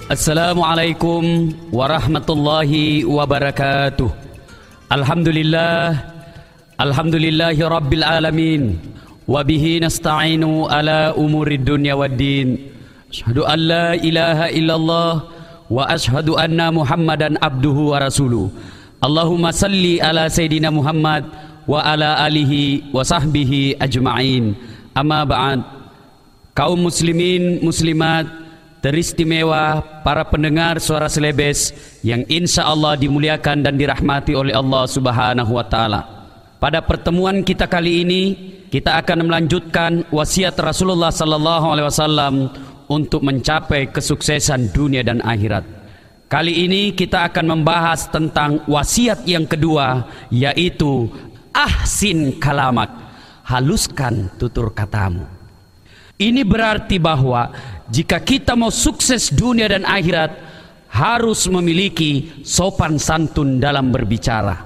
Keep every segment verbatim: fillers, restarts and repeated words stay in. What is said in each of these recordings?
Assalamualaikum warahmatullahi wabarakatuh. Alhamdulillah, alhamdulillahi rabbil alamin. Wabihi nasta'inu ala umurid dunya waddin. Asyhadu an la ilaha illallah wa asyhadu anna Muhammadan abduhu wa rasuluh. Allahumma salli ala Sayyidina Muhammad wa ala alihi wa sahbihi ajma'in. Amma ba'd. Kaum muslimin muslimat teristimewa, para pendengar suara Selebes yang insya Allah dimuliakan dan dirahmati oleh Allah Subhanahu wa Ta'ala. Pada pertemuan kita kali ini, kita akan melanjutkan wasiat Rasulullah Sallallahu Alaihi Wasallam untuk mencapai kesuksesan dunia dan akhirat. Kali ini kita akan membahas tentang wasiat yang kedua, yaitu ahsin kalamak, haluskan tutur katamu. Ini berarti bahwa jika kita mau sukses dunia dan akhirat, harus memiliki sopan santun dalam berbicara.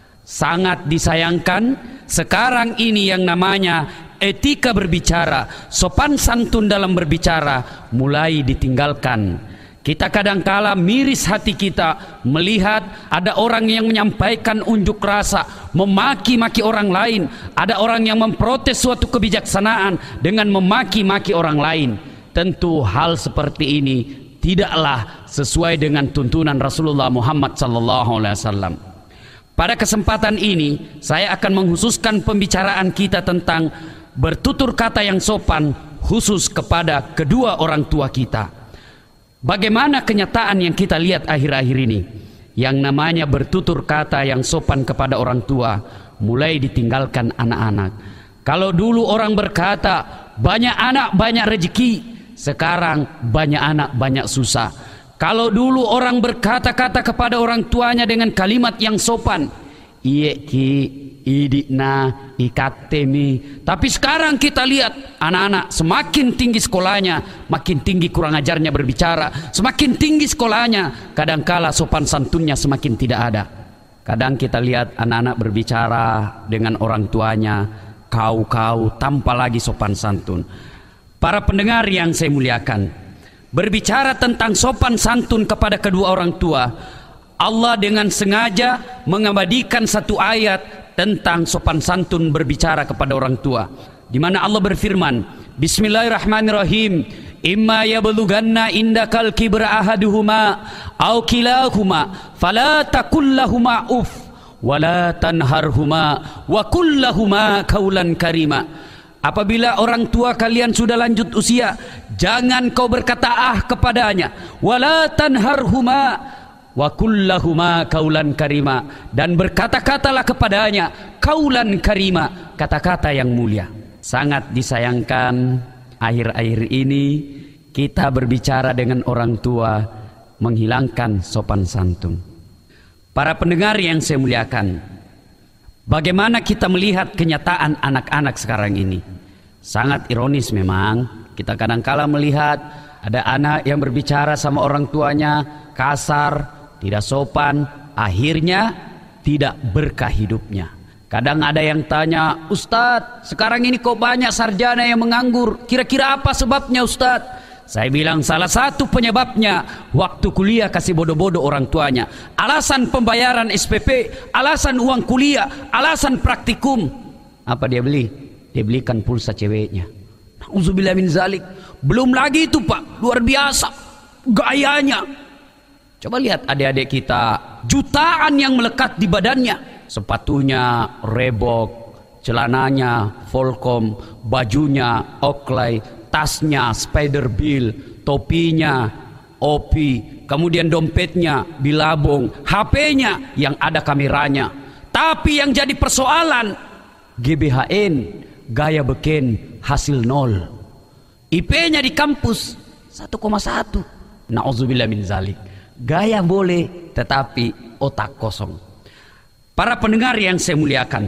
Sangat disayangkan sekarang ini yang namanya etika berbicara, sopan santun dalam berbicara mulai ditinggalkan. Kita kadangkala miris hati kita melihat ada orang yang menyampaikan unjuk rasa, memaki-maki orang lain. Ada orang yang memprotes suatu kebijaksanaan dengan memaki-maki orang lain. Tentu hal seperti ini tidaklah sesuai dengan tuntunan Rasulullah Muhammad sallallahu alaihi wasallam. Pada kesempatan ini saya akan menghususkan pembicaraan kita tentang bertutur kata yang sopan khusus kepada kedua orang tua kita. Bagaimana kenyataan yang kita lihat akhir-akhir ini? Yang namanya bertutur kata yang sopan kepada orang tua mulai ditinggalkan anak-anak. Kalau dulu orang berkata banyak anak banyak rezeki, sekarang banyak anak banyak susah. Kalau dulu orang berkata-kata kepada orang tuanya dengan kalimat yang sopan, iye ki idikna ikatemi. Tapi sekarang kita lihat anak-anak semakin tinggi sekolahnya, makin tinggi kurang ajarnya berbicara. Semakin tinggi sekolahnya, kadangkala sopan santunnya semakin tidak ada. Kadang kita lihat anak-anak berbicara dengan orang tuanya, kau-kau, tanpa lagi sopan santun. Para pendengar yang saya muliakan, berbicara tentang sopan santun kepada kedua orang tua, Allah dengan sengaja mengabadikan satu ayat tentang sopan santun berbicara kepada orang tua, di mana Allah berfirman, Bismillahirrahmanirrahim, imma yablughanna indakal kibra ahaduhuma aw kilahuma fala taqul lahumā uff wala tanharhuma wa qul lahumā qawlan karima. Apabila orang tua kalian sudah lanjut usia, jangan kau berkata ah kepadanya, wala tanharhuma wa kullahuma kaulan karima, dan berkata-katalah kepadanya kaulan karima, kata-kata yang mulia. Sangat disayangkan akhir-akhir ini kita berbicara dengan orang tua menghilangkan sopan santun. Para pendengar yang saya muliakan, bagaimana kita melihat kenyataan anak-anak sekarang ini? Sangat ironis memang. Kita kadangkala melihat ada anak yang berbicara sama orang tuanya kasar, tidak sopan, akhirnya tidak berkah hidupnya. Kadang ada yang tanya, Ustadz, sekarang ini kok banyak sarjana yang menganggur, kira-kira apa sebabnya Ustadz? Saya bilang salah satu penyebabnya waktu kuliah kasih bodoh-bodoh orang tuanya. Alasan pembayaran S P P, alasan uang kuliah, alasan praktikum. Apa dia beli? Dia belikan pulsa ceweknya. Na'udzubillah min zalik. Belum lagi itu Pak, luar biasa gayanya. Coba lihat adik-adik kita, jutaan yang melekat di badannya. Sepatunya Reebok, celananya Volcom, bajunya Oakley, tasnya Spiderbill, topinya Opi, kemudian dompetnya Billabong, H P-nya yang ada kameranya. Tapi yang jadi persoalan, G B H N, gaya beken, hasil nol. I P-nya di kampus satu koma satu. Na'udzubillah min zalik. Gaya boleh, tetapi otak kosong. Para pendengar yang saya muliakan,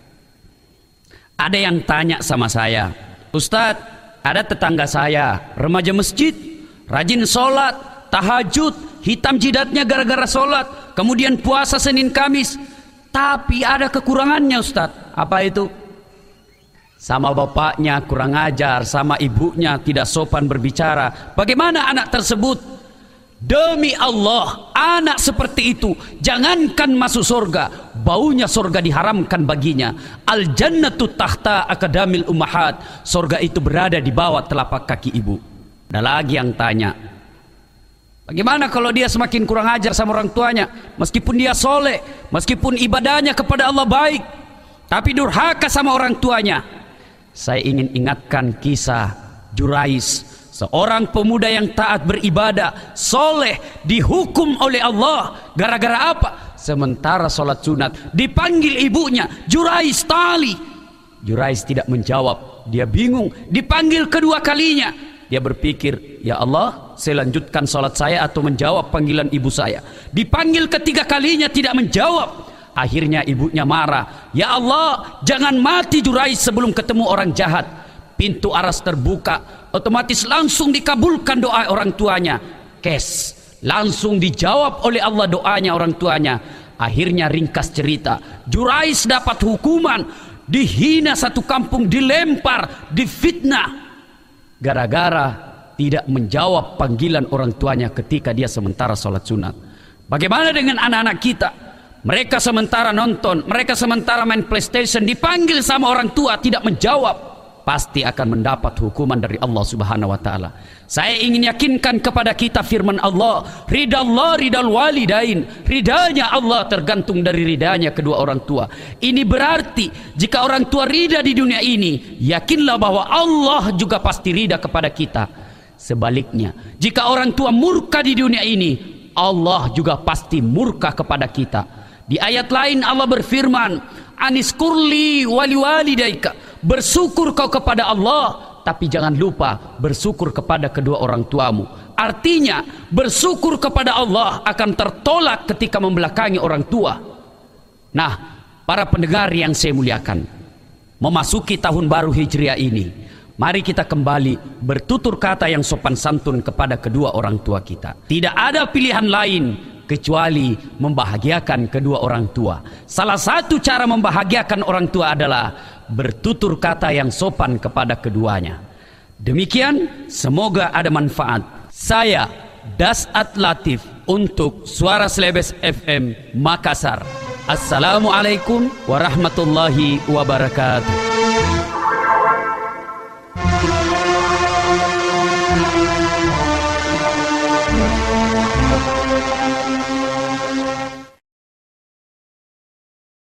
ada yang tanya sama saya, Ustadz, ada tetangga saya, remaja masjid, rajin sholat, tahajud, hitam jidatnya gara-gara sholat, kemudian puasa Senin Kamis, tapi ada kekurangannya Ustadz. Apa itu? Sama bapaknya kurang ajar, sama ibunya tidak sopan berbicara. Bagaimana anak tersebut? Demi Allah, anak seperti itu jangankan masuk surga, baunya surga diharamkan baginya. Al jannatu tahta akadamil ummahat. Surga itu berada di bawah telapak kaki ibu. Ada lagi yang tanya, bagaimana kalau dia semakin kurang ajar sama orang tuanya? Meskipun dia soleh, meskipun ibadahnya kepada Allah baik, tapi durhaka sama orang tuanya. Saya ingin ingatkan kisah Jurais, seorang pemuda yang taat beribadah, soleh, dihukum oleh Allah. Gara-gara apa? Sementara sholat sunat dipanggil ibunya, Jurais tali. Jurais tidak menjawab, dia bingung. Dipanggil kedua kalinya, dia berpikir, ya Allah, saya lanjutkan sholat saya atau menjawab panggilan ibu saya. Dipanggil ketiga kalinya, tidak menjawab. Akhirnya ibunya marah, ya Allah, jangan mati Jurais sebelum ketemu orang jahat. Pintu aras terbuka, otomatis langsung dikabulkan doa orang tuanya. Kes, langsung dijawab oleh Allah doanya orang tuanya. Akhirnya ringkas cerita, Jurais dapat hukuman, dihina satu kampung, dilempar, difitnah, gara-gara tidak menjawab panggilan orang tuanya ketika dia sementara sholat sunat. Bagaimana dengan anak-anak kita? Mereka sementara nonton, mereka sementara main PlayStation, dipanggil sama orang tua tidak menjawab, pasti akan mendapat hukuman dari Allah Subhanahu wa taala. Saya ingin yakinkan kepada kita firman Allah, ridha Allah ridal walidain. Ridanya Allah tergantung dari ridanya kedua orang tua. Ini berarti jika orang tua ridha di dunia ini, yakinlah bahwa Allah juga pasti ridha kepada kita. Sebaliknya, jika orang tua murka di dunia ini, Allah juga pasti murka kepada kita. Di ayat lain Allah berfirman, aniskurli wali walidaika, bersyukur kau kepada Allah, tapi jangan lupa bersyukur kepada kedua orang tuamu. Artinya bersyukur kepada Allah akan tertolak ketika membelakangi orang tua. Nah, para pendengar yang saya muliakan, memasuki tahun baru Hijriah ini, mari kita kembali bertutur kata yang sopan santun kepada kedua orang tua kita. Tidak ada pilihan lain kecuali membahagiakan kedua orang tua. Salah satu cara membahagiakan orang tua adalah bertutur kata yang sopan kepada keduanya. Demikian, semoga ada manfaat. Saya Dasat Latif untuk Suara Selebes F M Makassar. Assalamualaikum warahmatullahi wabarakatuh.